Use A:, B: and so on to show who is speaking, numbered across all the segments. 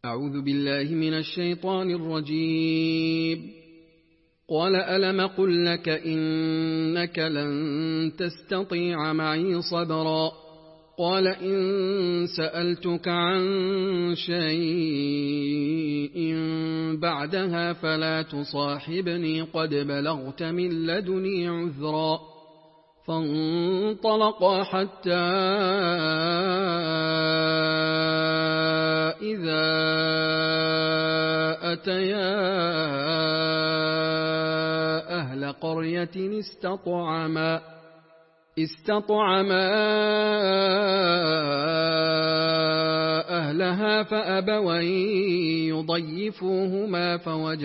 A: أعوذ بالله من الشيطان الرجيم. قال ألم قل لك إنك لن تستطيع معي صبرا. قال إن سألتك عن شيء بعدها فلا تصاحبني قد بلغت من لدني عذرا. فانطلقا حتى إذا أتيا أهل قرية استطعما أهلها فأبوا أن يضيفوهما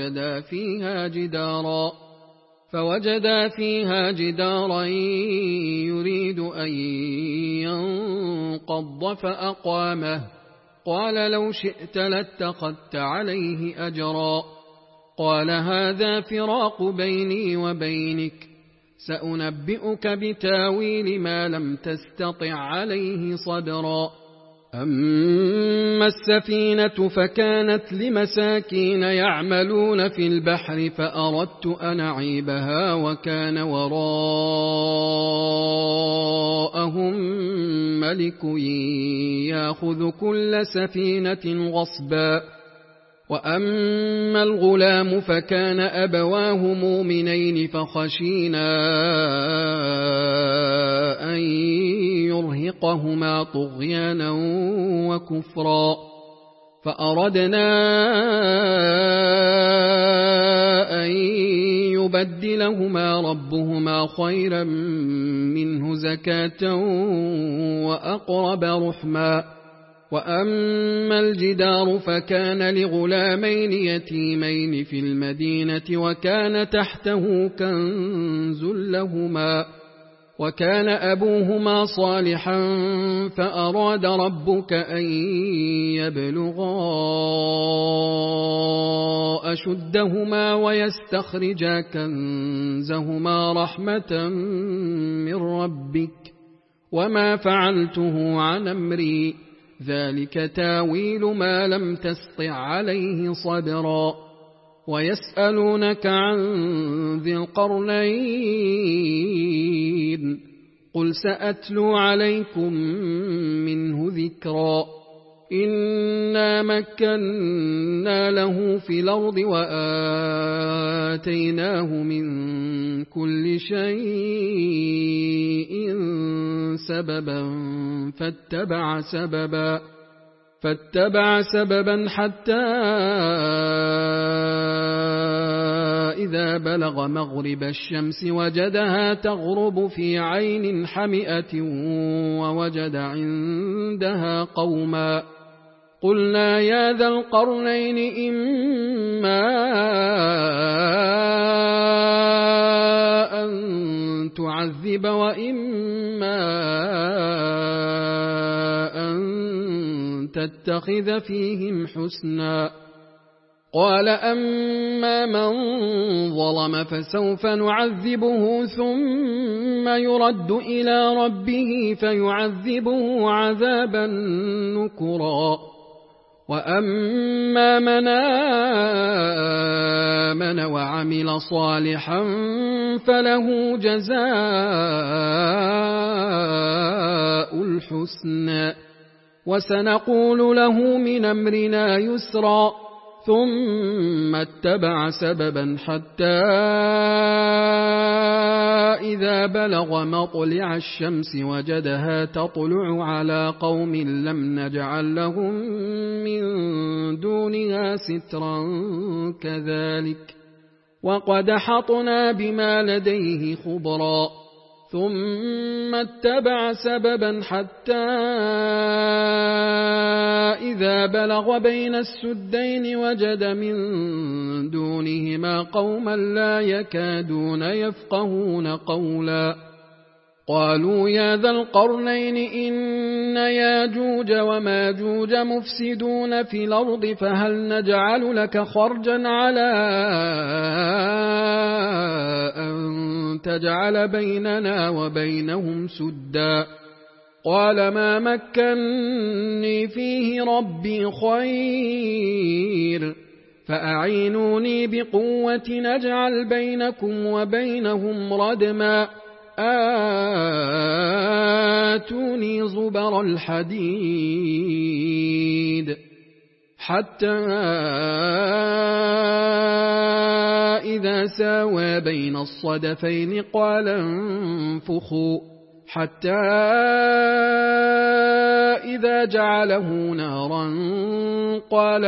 A: فوجدا فيها جدارا يريد أن ينقض فأقامه. قال لو شئت لاتخذت عليه أجرا. قال هذا فراق بيني وبينك، سأنبئك بتاويل ما لم تستطع عليه صبرا. أما السفينة فكانت لمساكين يعملون في البحر فأردت أن أعيبها وكان وراءهم ملك يأخذ كل سفينة غصبا. وأما الغلام فكان أبواه مؤمنين فخشينا أن يرهقهما طغيانا وكفرا. فأردنا أن يبدلهما ربهما خيرا منه زكاة وأقرب رحما. وأما الجدار فكان لغلامين يتيمين في المدينة وكان تحته كنز لهما وكان أبوهما صالحا فأراد ربك أن يبلغا أشدهما ويستخرجا كنزهما رحمة من ربك وما فعلته عن أمري ذلك تاويل ما لم تسطع عليه صبرا. ويسألونك عن ذي القرنين قل سأتلو عليكم منه ذكرا. إنا مكنا له في الأرض وآتيناه من كل شيء سببا فاتبع سببا حتى إذا بلغ مغرب الشمس وجدها تغرب في عين حمئة ووجد عندها قوما. قلنا يا ذا القرنين إما أن تعذب وإما أن تتخذ فيهم حسنا. قال أما من ظلم فسوف نعذبه ثم يرد إلى ربه فيعذبه عذابا نكرا. وأما من آمن وعمل صالحا فله جزاء الحسنى وسنقول له من أمرنا يسرا. ثم اتبع سببا حتى إذا بلغ مطلع الشمس وجدها تطلع على قوم لم نجعل لهم من دونها سترا كذلك وقد حطنا بما لديه خبرا. ثم اتبع سببا حتى إذا بلغ بين السدين وجد من دونهما قوما لا يكادون يفقهون قولا. قالوا يا ذا القرنين إن ياجوج وماجوج مفسدون في الأرض فهل نجعل لك خرجا على أن تجعل بيننا وبينهم سدا قال ما مكني فيه ربي خير فأعينوني بقوة نجعل بينكم وبينهم ردما آتوني زبر الحديد حتى إذا ساوى بين الصدفين قال انفخوا حتى إذا جعله نارا قال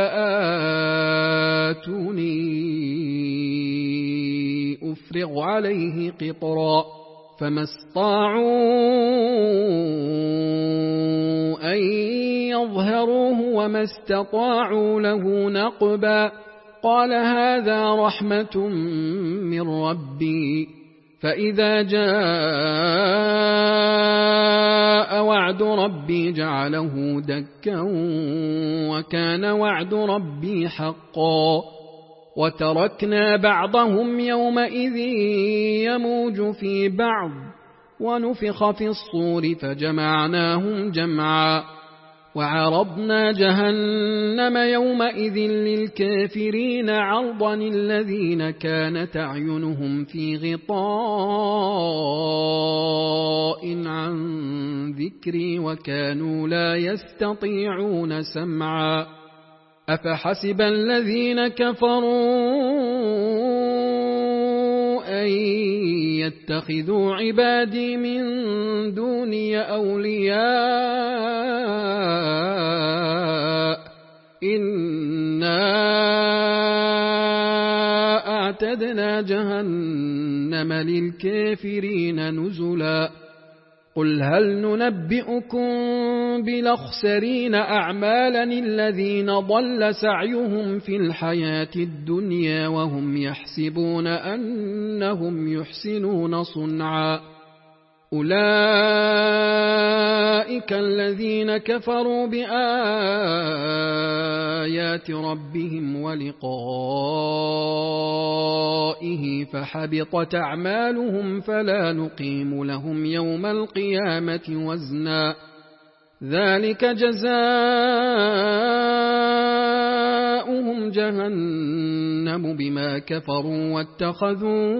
A: آتوني أفرغ عليه قطرا فما استطاعوا أن يظهروه وما استطاعوا له نقبا قال هذا رحمة من ربي فإذا جاء وعد ربي جعله دكا وكان وعد ربي حقا وتركنا بعضهم يومئذ يموج في بعض ونفخ في الصور فجمعناهم جمعا وعرضنا جهنم يومئذ للكافرين عرضا الذين كانت أعينهم في غطاء عن ذكري وكانوا لا يستطيعون سمعا أفحسب الذين كفروا أن يتخذوا عبادي من دوني أولياء إنا أعتدنا جهنم للكافرين نزلا قل هل ننبئكم بالأخسرين أعمالا الذين ضل سعيهم في الحياة الدنيا وهم يحسبون أنهم يحسنون صنعا أولئك الذين كفروا بآيات ربهم ولقائه فحبطت أعمالهم فلا نقيم لهم يوم القيامة وزنا ذلك جزاؤهم جهنم بما كفروا واتخذوا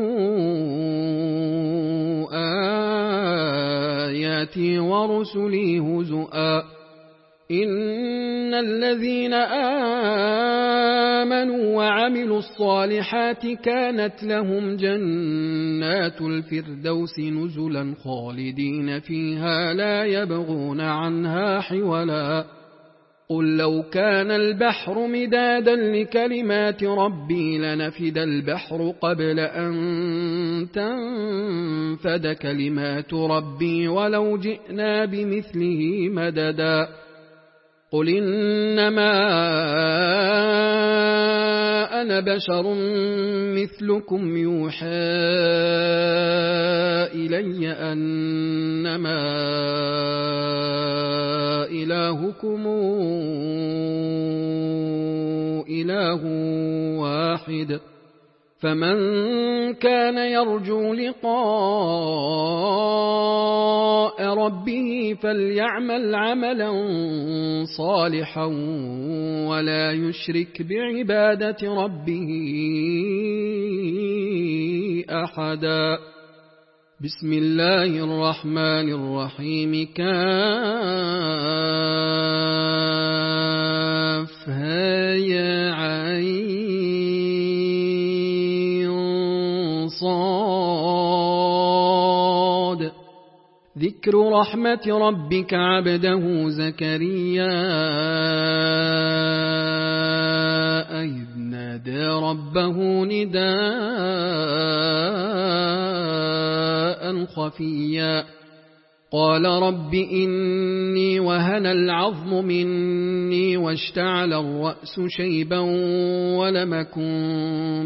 A: آياتي ورسلي هزؤا إن الذين آمنوا وعملوا الصالحات كانت لهم جنات الفردوس نزلا خالدين فيها لا يبغون عنها حولا قل لو كان البحر مدادا لكلمات ربي لنفد البحر قبل أن تنفد كلمات ربي ولو جئنا بمثله مددا قل إنما أنا بشر مثلكم يوحى إلي أنما إلهكم إله واحد فمن كان يرجو لقاء ربه فليعمل عملا صالحا ولا يشرك بعبادة ربه أحدا بسم الله الرحمن الرحيم كافها يا عين صاد ذكر رحمة ربك عبده زكريا إذ نادى ربه نداء خفيا قال رب إني وهن العظم مني واشتعل الرأس شيبا ولم أكن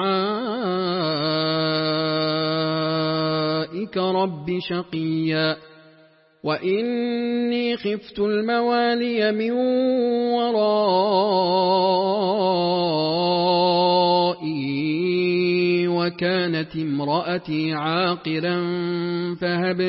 A: بدعائك رب شقيا وإني خفت الموالي من ورائي كانت امرأتي عاقرا فهب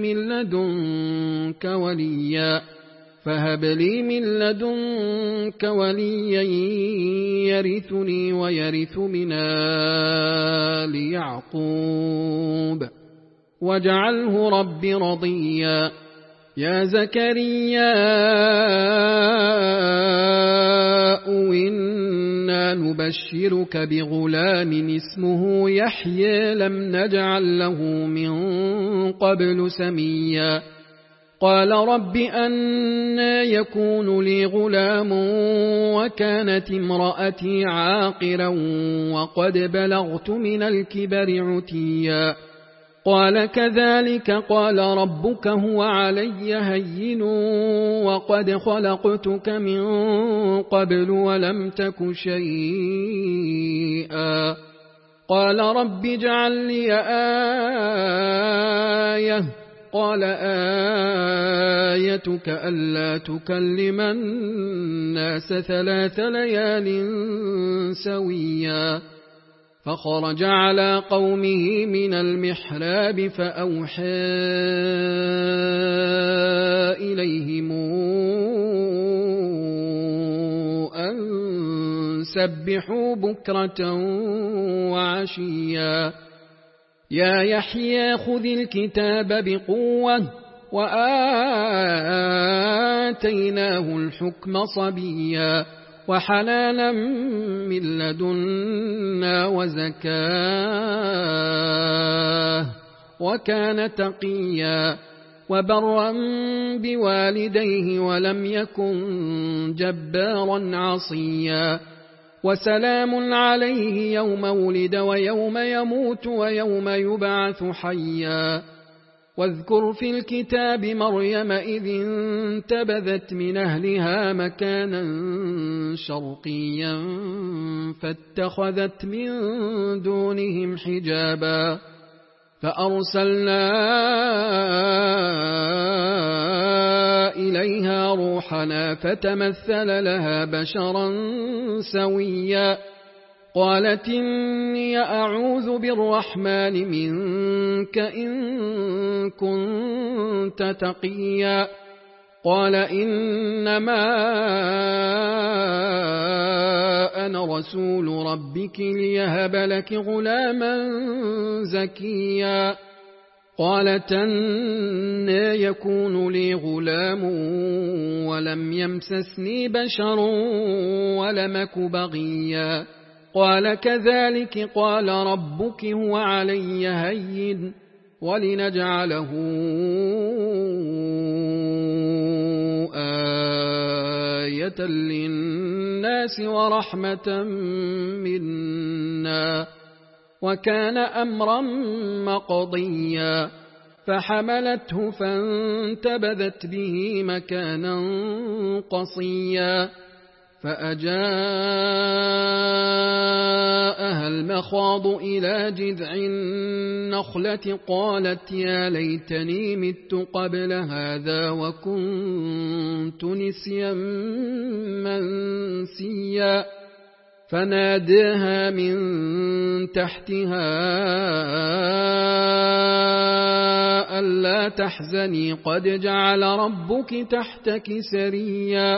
A: لي من لدنك وليا يرثني ويرث من آل يعقوب واجعله رب رضيا. يا زكريا إنا نبشرك بغلام اسمه يحيى لم نجعل له من قبل سميا. قال رب أنى يكون لي غلام وكانت امرأتي عاقرا وقد بلغت من الكبر عتيا. قال كذلك قال ربك هو علي هين وقد خلقتك من قبل ولم تك شيئا. قال رب اجعل لي آية. قال آيتك ألا تكلم الناس 3 ليال سويا. فخرج على قومه من المحراب فأوحى إليهم أن سبحوا بكرة وعشيا. يا يحيى خذ الكتاب بقوة وآتيناه الحكم صبيا وحلالا من لدنا وزكاة وكان تقيا وبرا بوالديه ولم يكن جبارا عصيا. وسلام عليه يوم ولد ويوم يموت ويوم يبعث حيا. واذكر في الكتاب مريم إذ انتبذت من أهلها مكانا شرقيا فاتخذت من دونهم حجابا فأرسلنا إليها روحنا فتمثل لها بشرا سويا. قالت إني أعوذ بالرحمن منك إن كنت تقيا. قال إنما أنا رسول ربك ليهب لك غلاما زكيا. قالت أنى يكون لي غلام ولم يمسسني بشر ولم أك بغيا. قال كذلك قال ربك هو علي هين ولنجعله آية للناس ورحمة منا وكان أمرا مقضيا. فحملته فانتبذت به مكانا قصيا. فأجاءها المخاض إلى جذع النخلة قالت يا ليتني مت قبل هذا وكنت نسيا منسيا. فناداها من تحتها ألا تحزني قد جعل ربك تحتك سريا.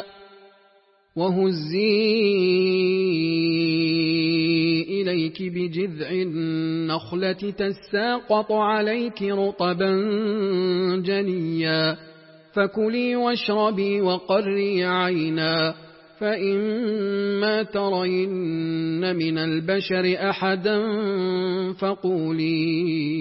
A: وهزي إليك بجذع النخلة تساقط عليك رطبا جنيا. فكلي واشربي وقري عينا فإما ترين من البشر أحدا فقولي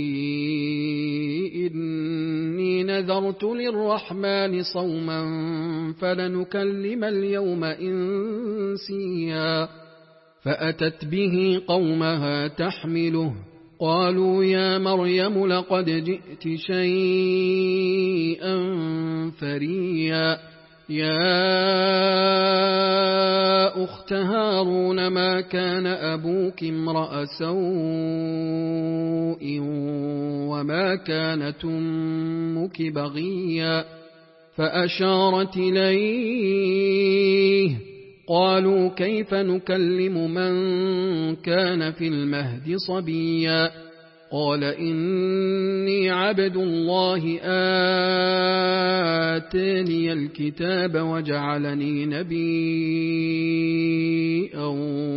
A: إني نذرت للرحمن صوما فلنكلم اليوم إنسيا. فأتت به قومها تحمله قالوا يا مريم لقد جئت شيئا فريا. يا أخت هارون ما كان أبوك امرأ سوء وما كانت أمك بغيا. فأشارت إليه قالوا كيف نكلم من كان في المهد صبيا قال إني عبد الله آتاني الكتاب وجعلني نبيا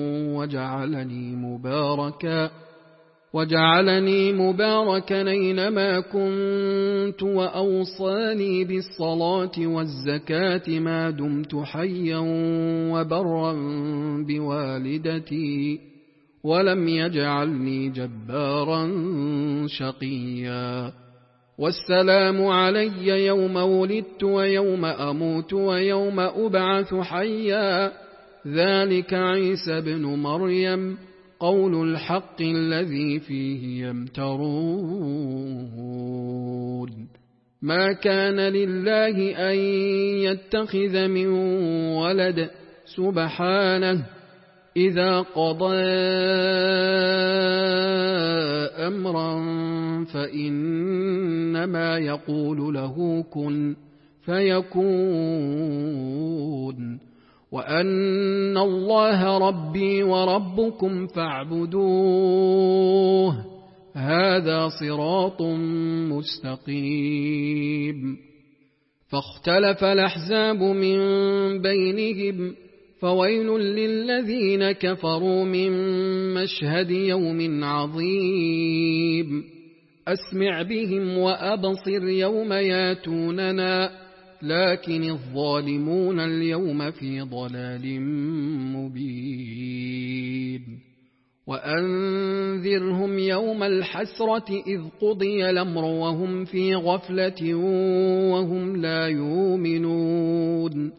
A: وجعلني مباركا أينما كنت وأوصاني بالصلاة والزكاة ما دمت حيا وبرا بوالدتي ولم يجعلني جبارا شقيا والسلام علي يوم ولدت ويوم أموت ويوم أبعث حيا ذلك عيسى بن مريم قول الحق الذي فيه يمترون ما كان لله أن يتخذ من ولد سبحانه إذا قضى أمرا فإنما يقول له كن فيكون وأن الله ربي وربكم فاعبدوه هذا صراط مستقيم فاختلف الأحزاب من بينهم فويل للذين كفروا من مشهد يوم عظيم أسمع بهم وأبصر يوم ياتوننا لكن الظالمون اليوم في ضلال مبين وأنذرهم يوم الحسرة إذ قضي الأمر وهم في غفلة وهم لا يؤمنون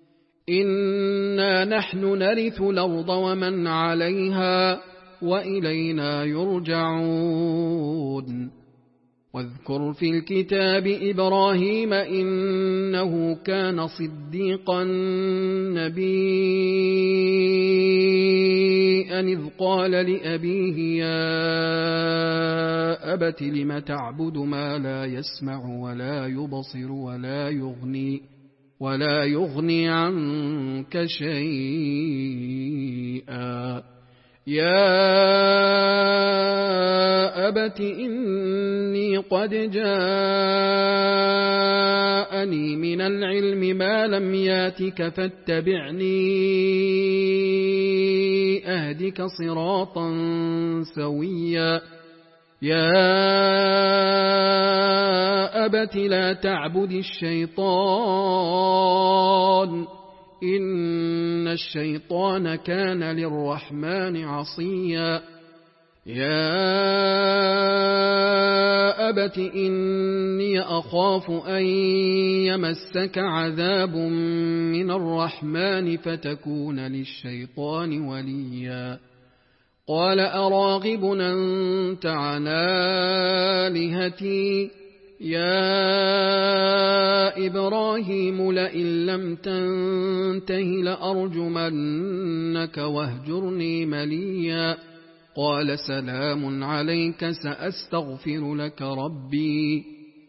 A: إنا نحن نرث الأرض ومن عليها وإلينا يرجعون واذكر في الكتاب إبراهيم إنه كان صديقا نبيا إذ قال لأبيه يا أبت لم تعبد ما لا يسمع ولا يبصر ولا يغني عنك شيئا يا أبت إني قد جاءني من العلم ما لم ياتك فاتبعني أهدك صراطا سويا يا أبت لا تعبد الشيطان إن الشيطان كان للرحمن عصيا يا أبت إني أخاف أن يمسك عذاب من الرحمن فتكون للشيطان وليا قال أراغب أنت عن آلهتي يا إبراهيم لئن لم تنته لأرجمنك واهجرني مليا قال سلام عليك سأستغفر لك ربي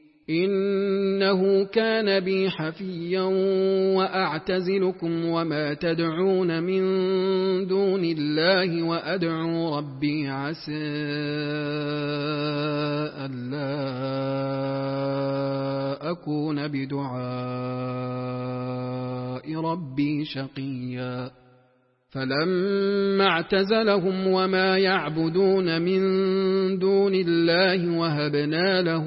A: إنه كان بي حفيا وأعتزلكم وما تدعون من دون الله وأدعو ربي عسى ألا أكون بدعاء ربي شقيا فلما اعتزلهم وما يعبدون من دون الله وهبنا له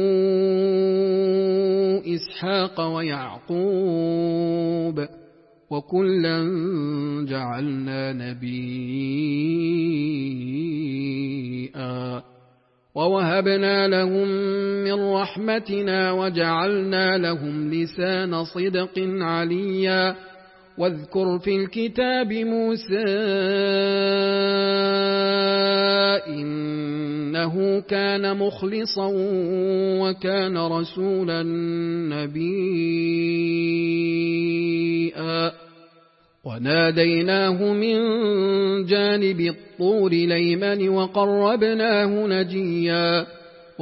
A: إسحاق ويعقوب وكلا جعلنا نبيا ووهبنا لهم من رحمتنا وجعلنا لهم لسان صدق عليا واذكر في الكتاب موسى إنه كان مخلصا وكان رسولا نبيا وناديناه من جانب الطور الأيمن وقربناه نجيا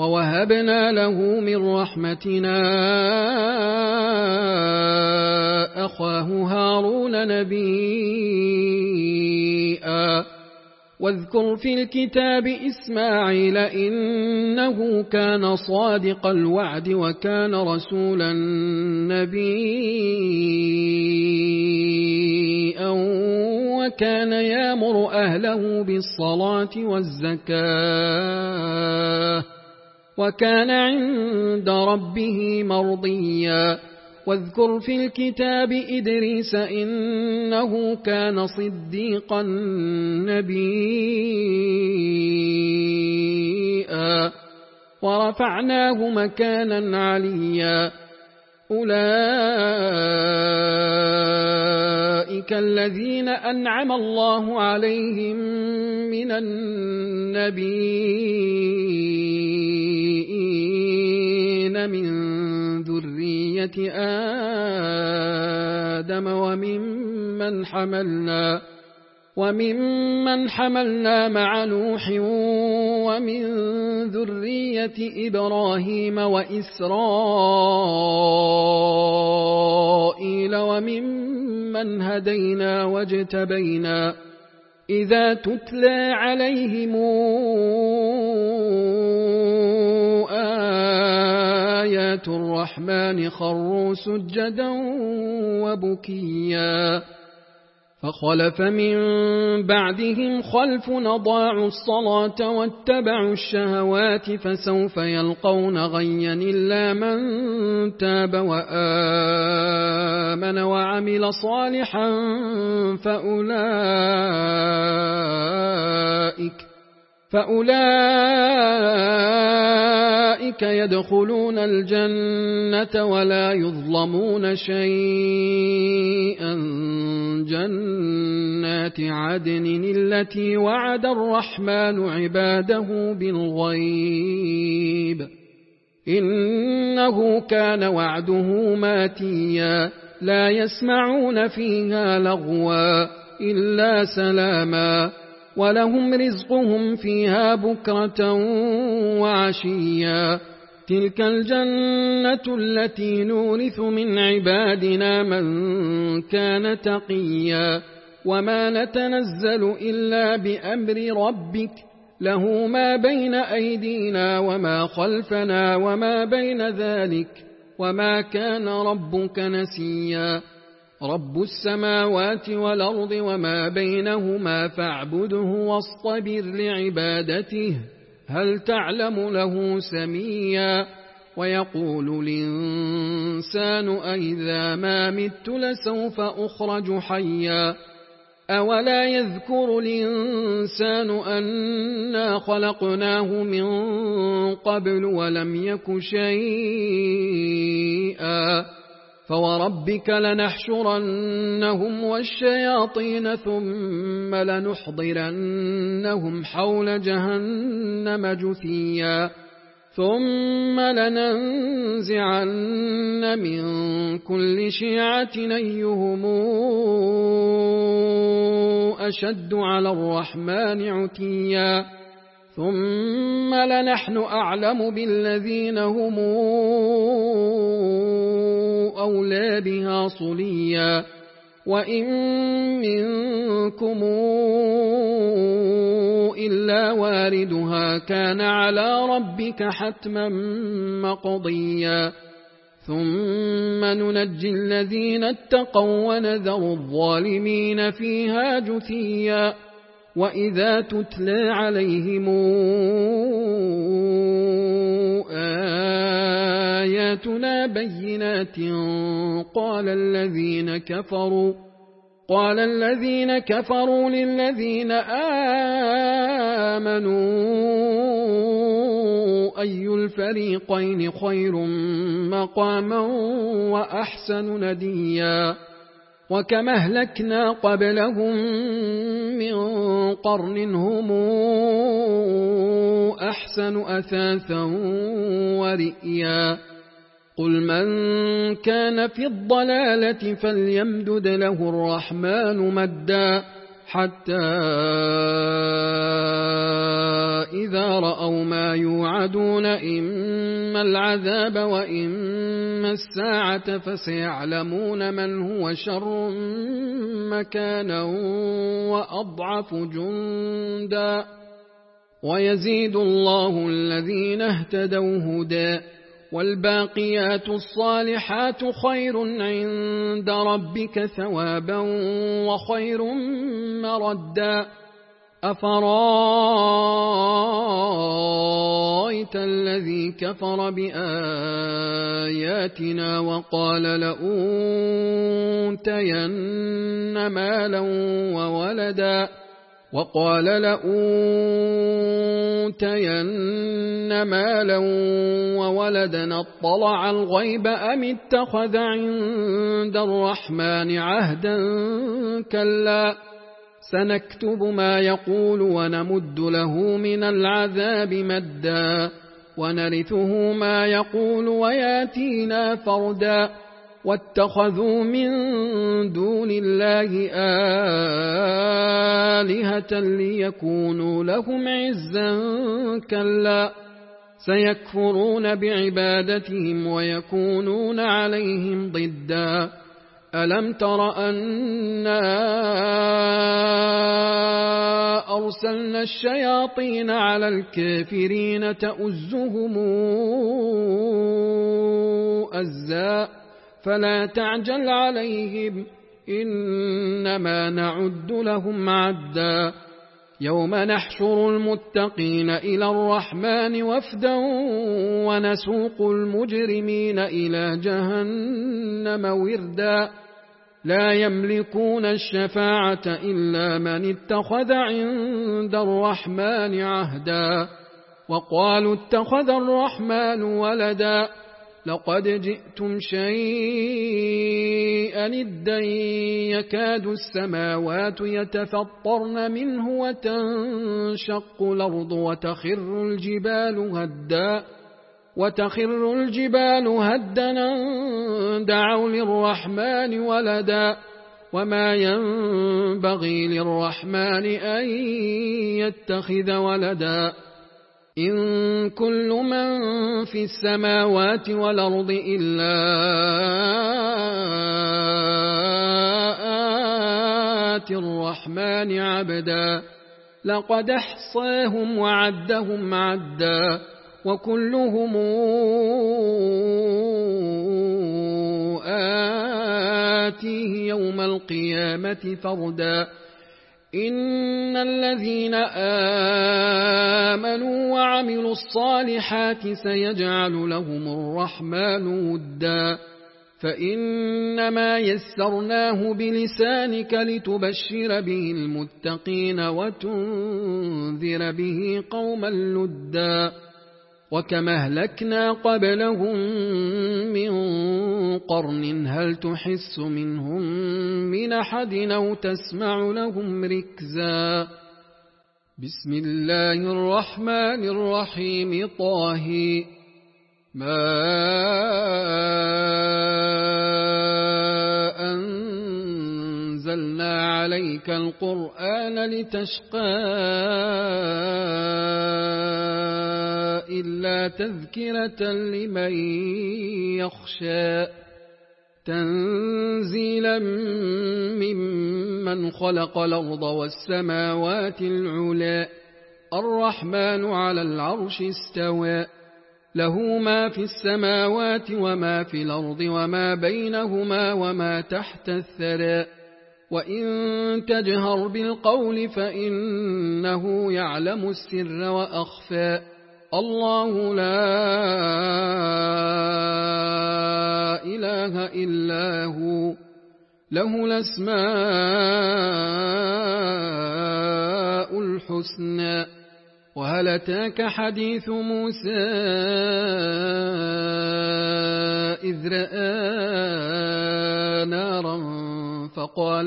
A: ووهبنا له من رحمتنا أخاه هارون نبيئا واذكر في الكتاب إسماعيل إنه كان صادق الوعد وكان رسولا نبيا وكان يأمر أهله بالصلاة والزكاة وكان عند ربه مرضيا واذكر في الكتاب إدريس إنه كان صديقا نبيا ورفعناه مكانا عليا أولئك الذين أنعم الله عليهم من النبيين من ذرية آدم وممن حملنا مع نوح ومن ذرية إبراهيم وإسرائيل وممن هدينا واجتبينا إذا تتلى عليهم آيات الرحمن خروا سجدا وبكيا فخلف من بعدهم خلف أضاعوا الصلاة واتبعوا الشهوات فسوف يلقون غيا إلا من تاب وآمن وعمل صالحا فأولئك يدخلون الجنة ولا يظلمون شيئا جنات عدن التي وعد الرحمن عباده بالغيب إنه كان وعده ماتيا لا يسمعون فيها لغوا إلا سلاما ولهم رزقهم فيها بكرة وعشيا تلك الجنة التي نورث من عبادنا من كان تقيا وما نتنزل إلا بأمر ربك له ما بين أيدينا وما خلفنا وما بين ذلك وما كان ربك نسيا رب السماوات والأرض وما بينهما فاعبده واصطبر لعبادته هل تعلم له سميا ويقول الإنسان أئذا ما مت لسوف أخرج حيا أولا يذكر الإنسان أنا خلقناه من قبل ولم يك شيئا فوربك لنحشرنهم والشياطين ثم لنحضرنهم حول جهنم جثيا ثم لننزعن من كل شيعة أيهم أشد على الرحمن عتيا ثم لنحن أعلم بالذين هم أولى بها صليا وإن منكم إلا واردها كان على ربك حتما مقضيا ثم ننجي الذين اتقوا ونذر الظالمين فيها جثيا وإذا تتلى عليهم آياتنا بينات قال الذين كفروا للذين آمنوا أي الفريقين خير مقاما وأحسن نديا وكم أهلكنا قبلهم من قرن هم أحسن أثاثا ورئيا قل من كان في الضلالة فليمدد له الرحمن مدا حتى إذا رأوا ما يوعدون إما العذاب وإما الساعة فسيعلمون من هو شر مكانا وأضعف جندا ويزيد الله الذين اهتدوا هدى والباقيات الصالحات خير عند ربك ثوابا وخير مردا أفرأيت الذي كفر بآياتنا وقال لأوتين مالا وولدا اطلع الغيب أم اتخذ عند الرحمن عهدا كلا سنكتب ما يقول ونمد له من العذاب مدا ونرثه ما يقول وياتينا فردا واتخذوا من دون الله آلهة ليكونوا لهم عزا كلا سيكفرون بعبادتهم ويكونون عليهم ضدا ألم تر أنا أرسلنا الشياطين على الكافرين تؤزهم أزا فلا تعجل عليهم إنما نعد لهم عدا يوم نحشر المتقين إلى الرحمن وفدا ونسوق المجرمين إلى جهنم وردا لا يملكون الشفاعة إلا من اتخذ عند الرحمن عهدا وقالوا اتخذ الرحمن ولدا لقد جئتم شيئا إدا يكاد السماوات يتفطرن منه وتنشق الأرض وتخر الجبال هدا دعوا للرحمن ولدا وما ينبغي للرحمن أن يتخذ ولدا إن كل من في السماوات والأرض إلا آتي الرحمن عبدا لقد احصاهم وعدهم عدا وكلهم آتيه يوم القيامة فردا إن الذين آمنوا وعملوا الصالحات سيجعل لهم الرحمن ودا فإنما يسرناه بلسانك لتبشر به المتقين وتنذر به قوما لدا وكما أهلكنا قبلهم من قرن هل تحس منهم من أحد أو تسمع لهم ركزا بسم الله الرحمن الرحيم طه ما أنزلنا عليك القرآن لتشقى إلا تذكرة لمن يخشى تنزيلا ممن خلق الأرض والسماوات العلى الرحمن على العرش استوى له ما في السماوات وما في الأرض وما بينهما وما تحت الثرى وإن تجهر بالقول فإنه يعلم السر وأخفى الله لا إله إلا هو له الأسماء الحسنى وهل أتاك حديث موسى إذ رأى نارا فقال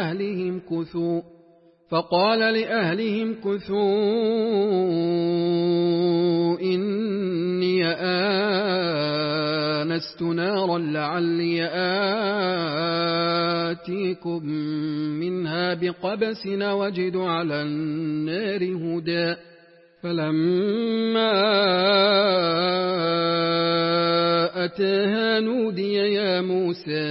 A: لأهلهم كثوا إني آنست نارا لعلي آتيكم منها بقبس وجد على النار هدى فلما أتاها نودي يا موسى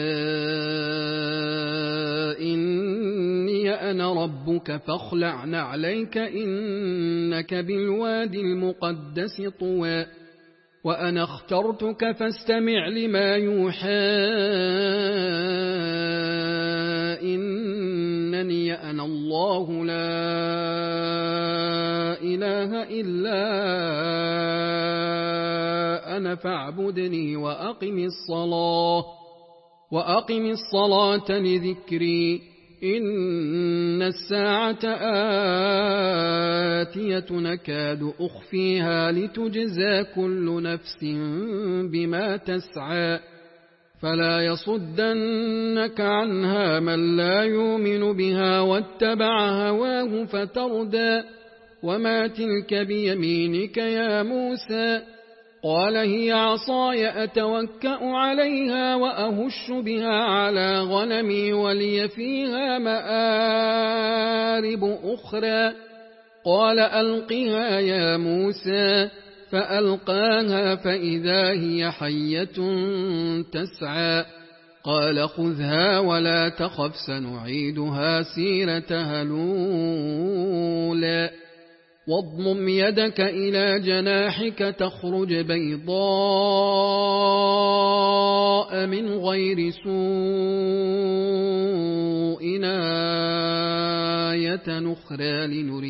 A: إني أنا ربك فاخلع نعليك إنك بالوادي المقدس طوى وأنا اخترتك فاستمع لما يوحى إنني أنا الله لا إله إلا أنا فاعبدني وأقم الصلاة لذكري إن الساعة آتية نكاد أخفيها لتجزى كل نفس بما تسعى فلا يصدنك عنها من لا يؤمن بها واتبع هواه فتردى وما تلك بيمينك يا موسى قال هي عصاي أتوكأ عليها وأهش بها على غنمي ولي فيها مآرب أخرى قال ألقها يا موسى فألقاها فإذا هي حية تسعى قال خذها ولا تخف سنعيدها سيرتها الأولى واضمم يدك إلى جناحك تخرج بيضاء من غير سوء آية أخرى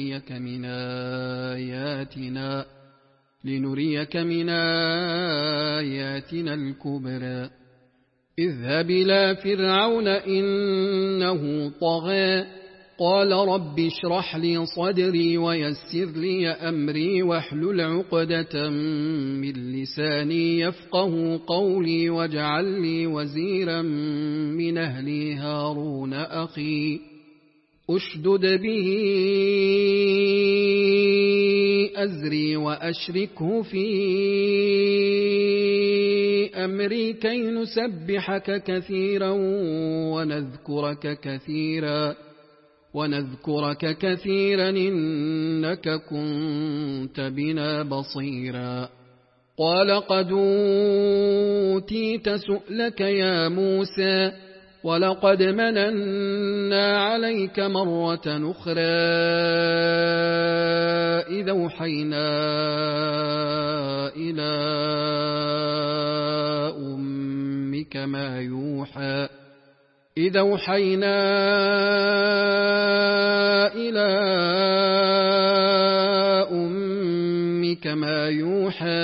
A: لنريك من آياتنا الكبرى اذهب إلى فرعون إنه طغى قال رب اشرح لي صدري ويسر لي أمري واحلل عقدة من لساني يفقه قولي واجعل لي وزيرا من أهلي هارون أخي أشدد به أزري وأشركه في أمري كي نسبحك كثيرا ونذكرك كثيرا إنك كنت بنا بصيرا قال قد أوتيت سؤلك يا موسى ولقد مننا عليك مرة أخرى إذا أوحينا إلى أمك ما يوحى إذا أوحينا إلى أمك ما يوحى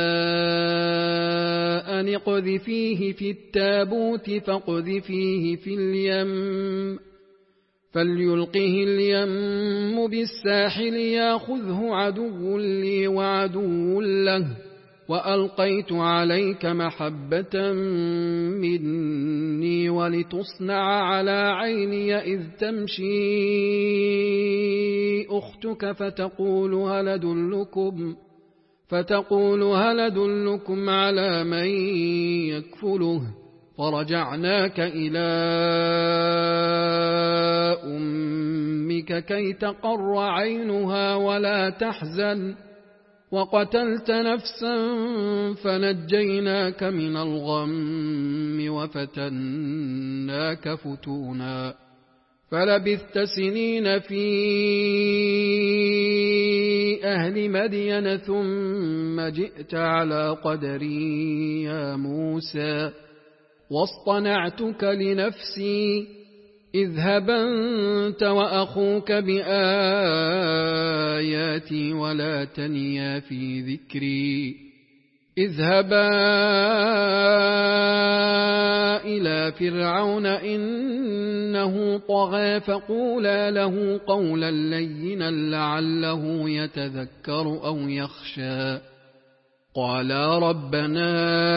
A: أن اقذفيه في التابوت فاقذفيه في اليم فليلقه اليم بالساحل ياخذه عدو لي وعدو له وألقيت عليك محبة مني ولتصنع على عيني إذ تمشي أختك فتقول هل أدلكم على من يكفله فرجعناك إلى أمك كي تقر عينها ولا تحزن وقتلت نفسا فنجيناك من الغم وفتناك فتونا فلبثت سنين في أهل مدين ثم جئت على قدري يا موسى واصطنعتك لنفسي اذهب أنت وأخوك بآياتي ولا تنيا في ذكري اذهبا إلى فرعون إنه طغى فقولا له قولا لينا لعله يتذكر أو يخشى قالا ربنا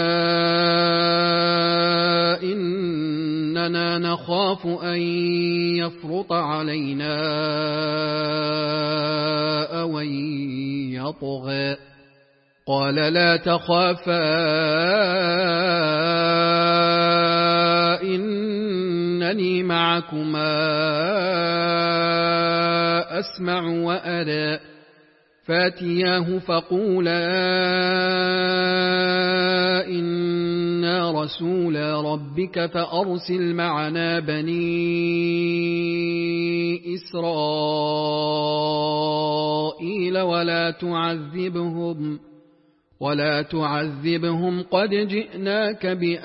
A: إننا نخاف أن يفرط علينا أو أن يطغى قال لا تخافا إنني معكما أسمع وأرى فاتياه فقولا إنا رسولا ربك فأرسل معنا بني إسرائيل ولا تعذبهم قد جئناك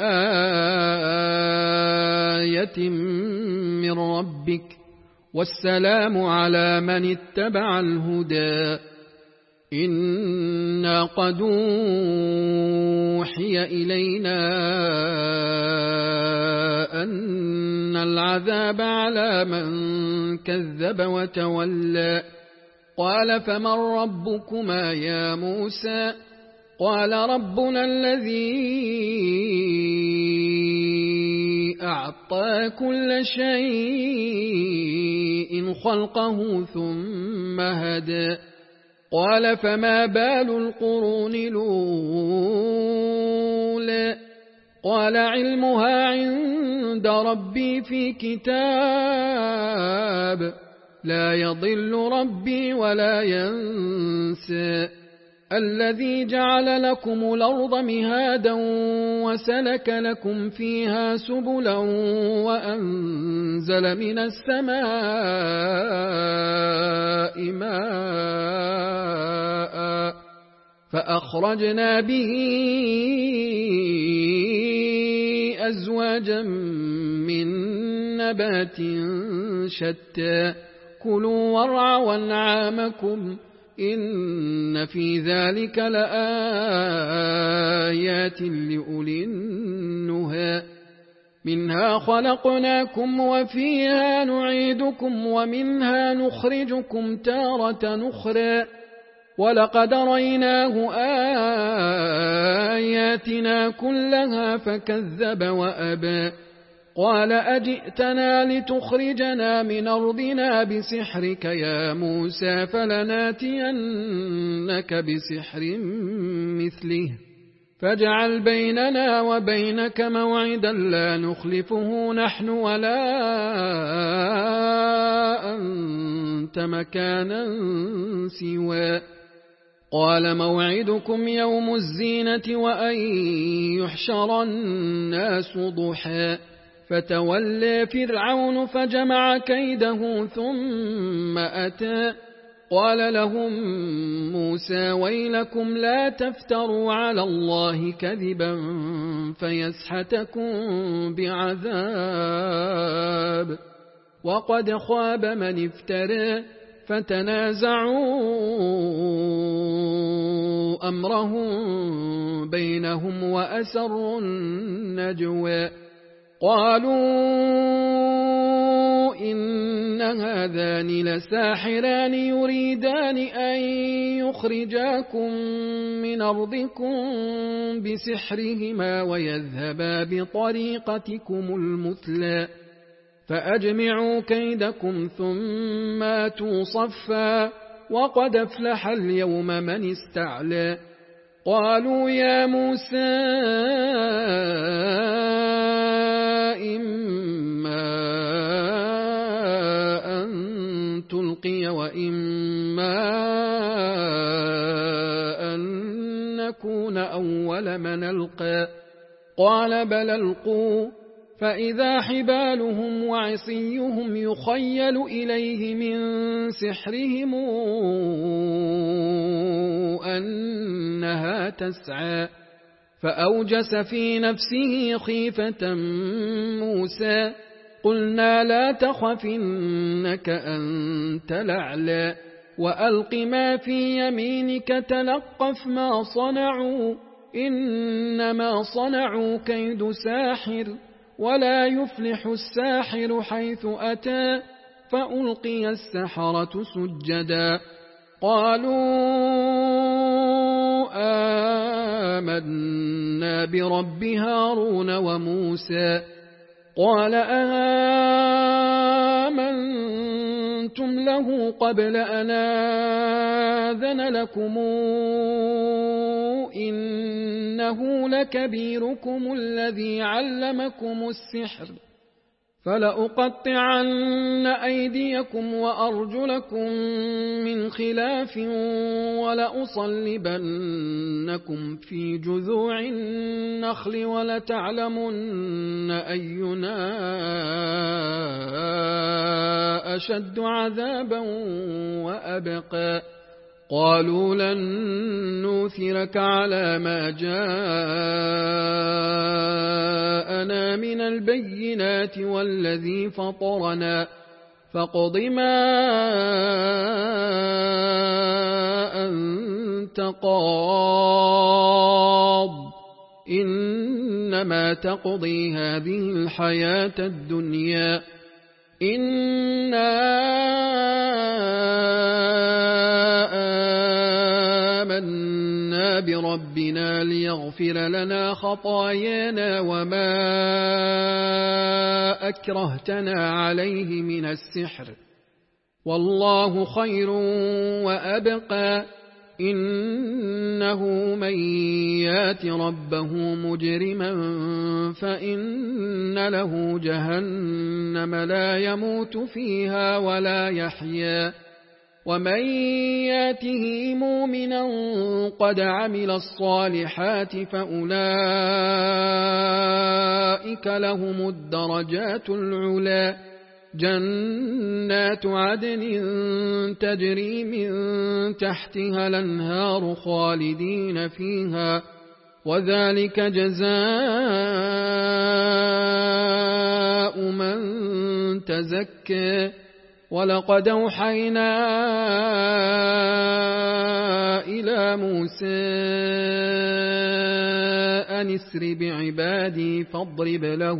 A: بآية من ربك والسلام على من اتبع الهدى إنا قد أوحي إلينا أن العذاب على من كذب وتولى قال فمن ربكما يا موسى قال ربنا الذي أعطى كل شيء خلقه ثم هدى قال فما بال القرون الأولى قال علمها عند ربي في كتاب لا يضل ربي ولا ينسى الذي جعل لكم الأرض مهادا وسلك لكم فيها سبلا وأنزل من السماء ماء فأخرجنا به أزواجا من نبات شتى كلوا وارعوا أنعامكم إن في ذلك لآيات لأولي النهى منها خلقناكم وفيها نعيدكم ومنها نخرجكم تارة أخرى ولقد رأيناه آياتنا كلها فكذب وأبى قال أجئتنا لتخرجنا من أرضنا بسحرك يا موسى فلناتينك بسحر مثله فاجعل بيننا وبينك موعدا لا نخلفه نحن ولا أنت مكانا سوى قال موعدكم يوم الزينة وأن يحشر الناس ضحى فتولى فرعون فجمع كيده ثم أتى قال لهم موسى ويلكم لا تفتروا على الله كذبا فيسحتكم بعذاب وقد خاب من افترى فتنازعوا أمرهم بينهم وأسروا النجوى قالوا إن هذان لساحران يريدان أن يخرجاكم من أرضكم بسحرهما ويذهبا بطريقتكم المثلى فأجمعوا كيدكم ثم آتوا صفا وقد أفلح اليوم من استعلى قالوا يا موسى إما أن تلقي وإما أن نكون أول من ألقى قال بل ألقوا فإذا حبالهم وعصيهم يخيل إليه من سحرهم أنها تسعى فأوجس في نفسه خيفة موسى قلنا لا تخف إنك أنت الأعلى وألق ما في يمينك تلقف ما صنعوا إنما صنعوا كيد ساحر ولا يفلح الساحر حيث أتى فألقي السحرة سجدا قالوا آمنا برب هارون وموسى قال آمنتم له قبل أن آذن لكم إنه لكبيركم الذي علمكم السحر فلأقطعن أيديكم وأرجلكم من خلاف ولأصلبنكم في جذوع النخل ولتعلمن أينا أشد عذابا وأبقى قالوا لن نوثرك على ما جاءنا من البينات والذي فطرنا فاقض ما أنت قاض إنما تقضي هذه الحياة الدنيا إنا آمنا بربنا ليغفر لنا خطايانا وما أكرهتنا عليه من السحر والله خير وأبقى إنه من يات ربه مجرما فإن له جهنم لا يموت فيها ولا يحيا ومن ياته مؤمنا قد عمل الصالحات فأولئك لهم الدرجات العلى جنات عدن تجري من تحتها الأنهار خالدين فيها وذلك جزاء من تزكى ولقد أوحينا إلى موسى أن اسر بعبادي فاضرب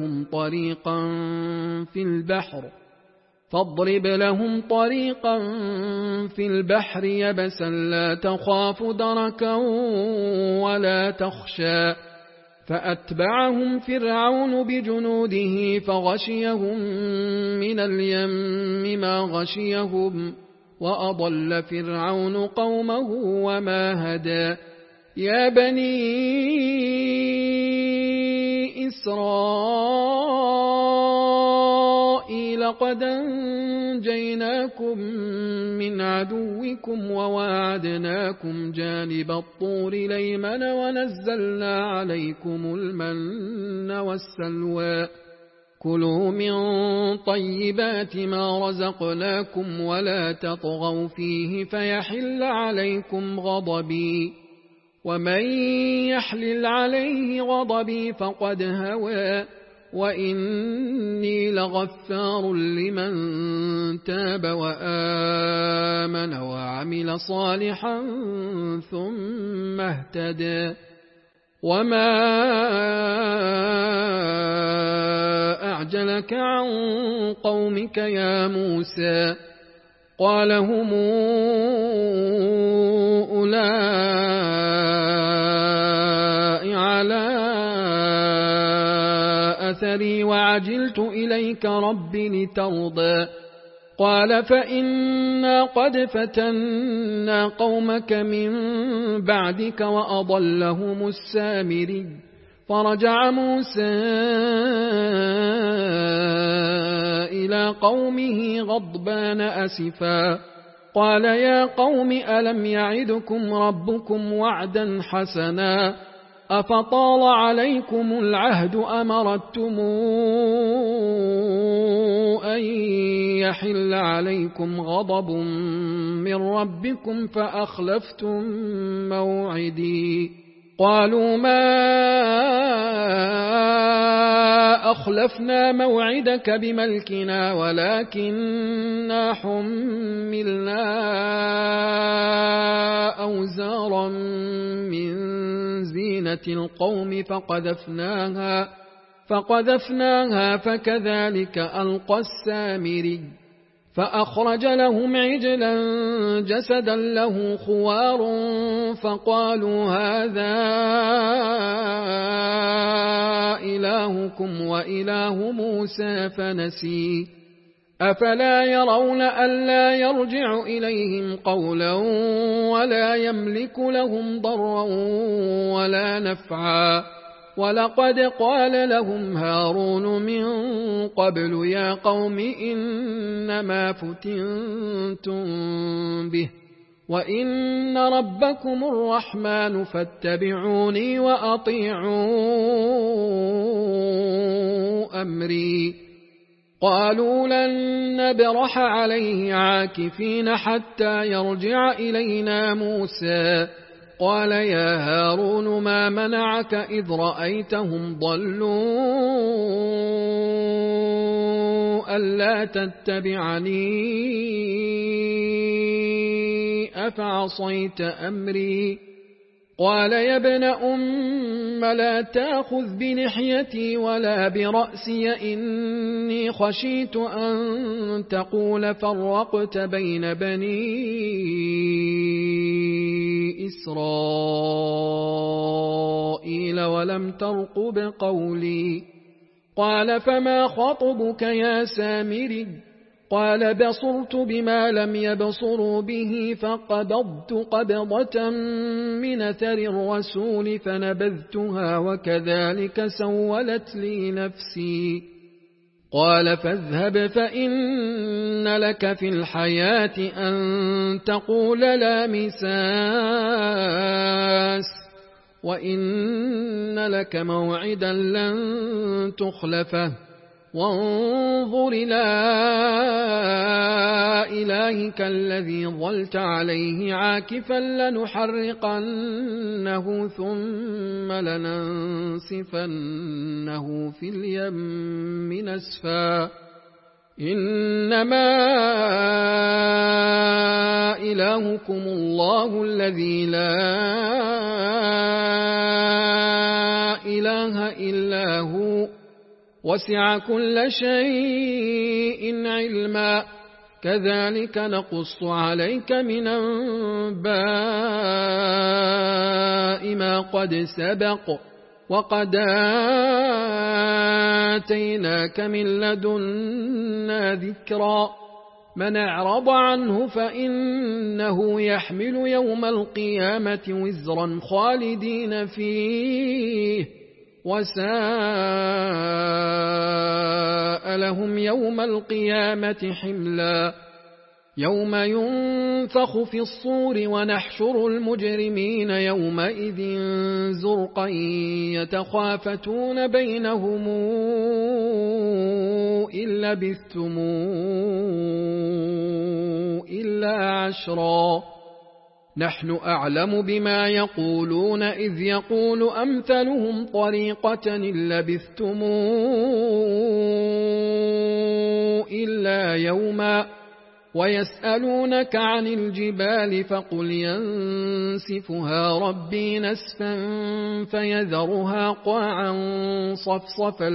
A: لهم طريقا في البحر يبسا لا تخاف دركا ولا تخشى فأتبعهم فرعون بجنوده فغشيهم من اليم ما غشيهم وأضل فرعون قومه وما هدى يا بني إسرائيل قد أنجيناكم من عدوكم وواعدناكم جانب الطور الأيمن ونزلنا عليكم المن والسلوى كلوا من طيبات ما رزقناكم ولا تطغوا فيه فيحل عليكم غضبي ومن يحلل عليه غضبي فقد هوى وإني لغفار لمن تاب وآمن وعمل صالحا ثم اهتدى وما أعجلك عن قومك يا موسى قال هم أولئك على أثري وعجلت إليك رب لترضى قال فإنا قد فتنا قومك من بعدك وأضلهم السامري فرجع موسى إلى قومه غضبان أسفا قال يا قوم ألم يعدكم ربكم وعدا حسنا أفطال عليكم العهد أمرتم أن يحل عليكم غضب من ربكم فأخلفتم موعدي قالوا ما أخلفنا موعدك بملكنا ولكننا حملنا أوزارا من زينة القوم فقذفناها فكذلك ألقى السامري فأخرج لهم عجلا جسدا له خوار فقالوا هذا إلهكم وإله موسى فنسي أفلا يرون ألا يرجع إليهم قولا ولا يملك لهم ضرا ولا نفعا ولقد قال لهم هارون من قبل يا قوم إنما فتنتم به وإن ربكم الرحمن فاتبعوني وأطيعوا أمري قالوا لن نبرح عليه عاكفين حتى يرجع إلينا موسى قال يا هارون ما منعك إذ رأيتهم ضلوا ألا تتبعني أفعصيت أمري قال يا ابن أم لا تأخذ بلحيتي ولا برأسي إني خشيت أن تقول فرقت بين بني إسرائيل ولم ترقب قولي قال فما خطبك يا سامري قال بصرت بما لم يبصروا به فقبضت قبضة من أثر الرسول فنبذتها وكذلك سولت لي نفسي قال فاذهب فإن لك في الحياة أن تقول لا مساس وإن لك موعدا لن تخلفه وانظر إلى إلهك الذي ظلت عليه عاكفا لنحرقنه ثم لننسفنه في اليم نسفا إنما إلهكم الله الذي لا إله إلا هو وسع كل شيء علما كذلك نقص عليك من أنباء ما قد سبق وقد آتيناك من لدنا ذكرا من أعرض عنه فإنه يحمل يوم القيامة وزرا خالدين فيه وساء لهم يوم القيامة حملا يوم ينفخ في الصور ونحشر المجرمين يومئذ زرقا يتخافتون بينهم إن لبثتم إلا عشرا نحن أعلم بما يقولون إذ يقول أمثلهم طريقة إن لبثتم إلا يوما ويسألونك عن الجبال فقل ينسفها ربي نسفا فيذرها قاعا صفصفا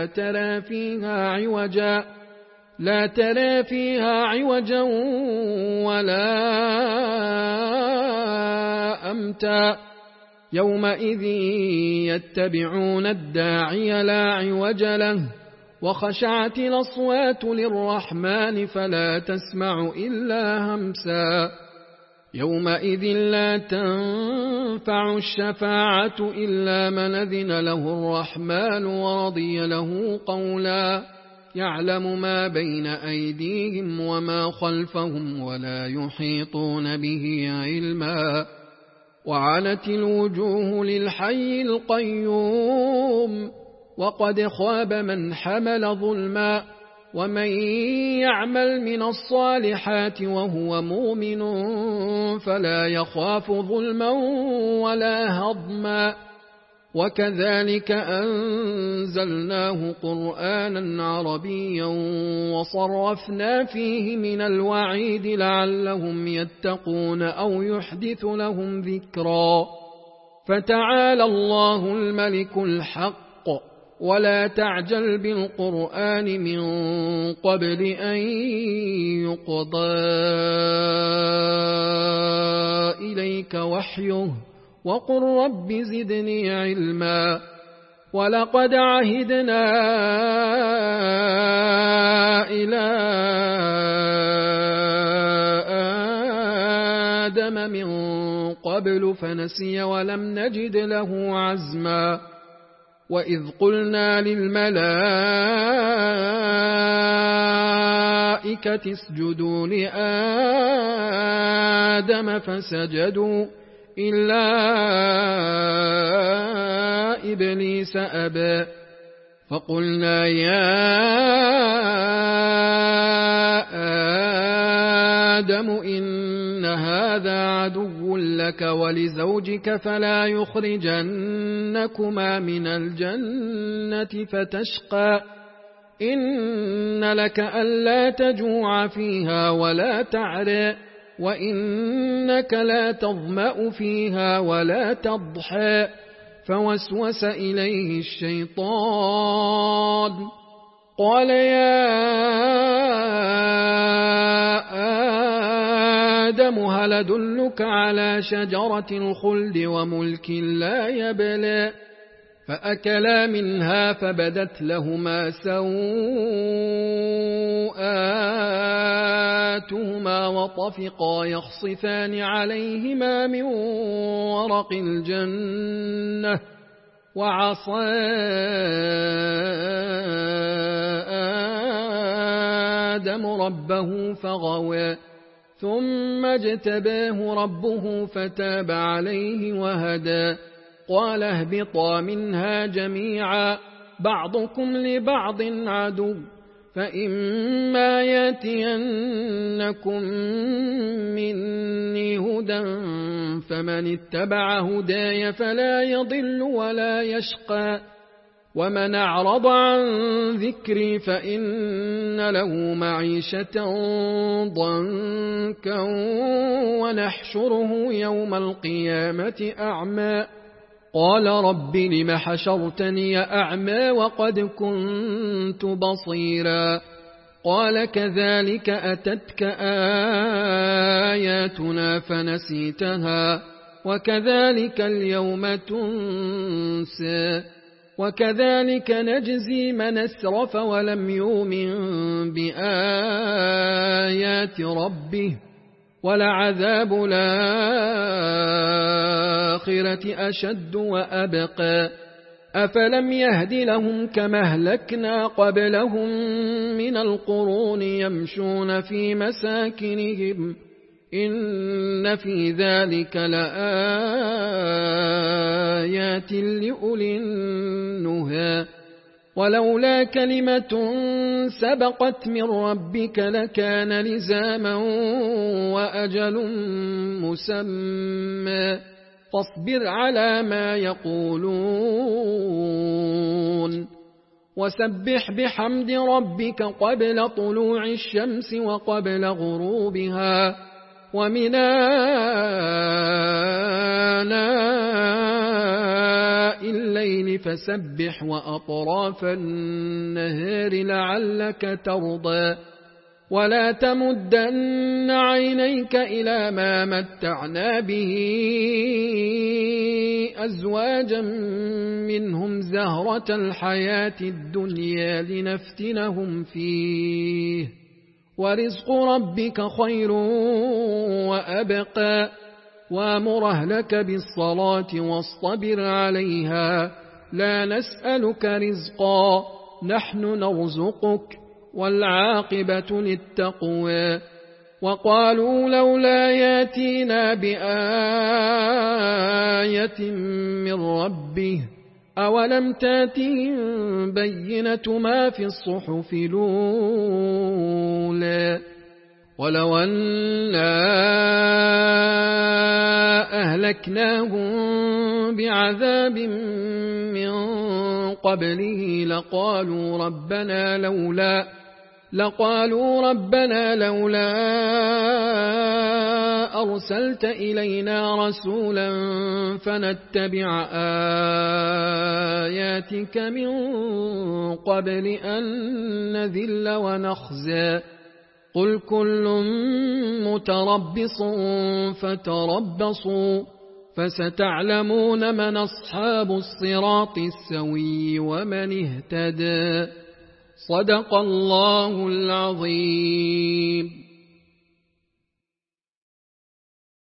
A: لا ترى فيها عوجا ولا أمتا يومئذ يتبعون الداعي لا عوج له وخشعت الأصوات للرحمن فلا تسمع إلا همسا يومئذ لا تنفع الشفاعة إلا من أذن له الرحمن ورضي له قولا يعلم ما بين أيديهم وما خلفهم ولا يحيطون به علما وعنت الوجوه للحي القيوم وقد خاب من حمل ظلما ومن يعمل من الصالحات وهو مؤمن فلا يخاف ظلما ولا هضما وكذلك أنزلناه قرآنا عربيا وصرفنا فيه من الوعيد لعلهم يتقون أو يحدث لهم ذكرا فتعالى الله الملك الحق ولا تعجل بالقرآن من قبل أن يقضى إليك وحيه وقل رب زدني علما ولقد عهدنا إلى آدم من قبل فنسي ولم نجد له عزما وإذ قلنا للملائكة اسجدوا لآدم فسجدوا إلا إبليس أبى فقلنا يا آدم إن هذا عدو لك ولزوجك فلا يخرجنكما من الجنة فتشقى إن لك ألا تجوع فيها ولا تعرى وإنك لا تظمأ فيها ولا تضحى فوسوس إليه الشيطان قال يا آدم هل أدلك على شجرة الخلد وملك لا يبلى فأكلا منها فبدت لهما سوءاتهما وطفقا يخصفان عليهما من ورق الجنة وعصى آدم ربه فغوى ثم اجتباه ربه فتاب عليه وهدى قال اهبطا منها جميعا بعضكم لبعض عدو فإما ياتينكم مني هدى فمن اتبع هداي فلا يضل ولا يشقى ومن أعرض عن ذكري فإن له معيشة ضنكا ونحشره يوم القيامة أعمى قال رب لم حشرتني أعمى وقد كنت بصيرا قال كذلك أتتك آياتنا فنسيتها وكذلك اليوم تنسى وكذلك نجزي من أسرف ولم يؤمن بآيات ربه ولعذاب الآخرة أشد وأبقى أفلم يهد لهم كما أهلكنا قبلهم من القرون يمشون في مساكنهم إن في ذلك لآيات لأولي النهى ولولا كلمة سبقت من ربك لكان لزاما وأجل مسمى فاصبر على ما يقولون وسبح بحمد ربك قبل طلوع الشمس وقبل غروبها ومن آناء الليل فسبح وأطراف النهار لعلك ترضى ولا تمدن عينيك إلى ما متعنا به أزواجا منهم زهرة الحياة الدنيا لنفتنهم فيه ورزق ربك خير وأبقى وامر أهلك بالصلاة واصطبر عليها لا نسألك رزقا نحن نرزقك والعاقبة للتقوى وقالوا لولا ياتينا بآية من ربه أولم تاتهم بينة ما في الصحف الأولى ولو أنا أهلكناهم بعذاب من قبله لقالوا ربنا لولا أرسلت إلينا رسولا فنتبع آياتك من قبل أن نذل ونخزى قل كل متربص فتربصوا فستعلمون من أصحاب الصراط السوي ومن اهتدى صدق الله العظيم.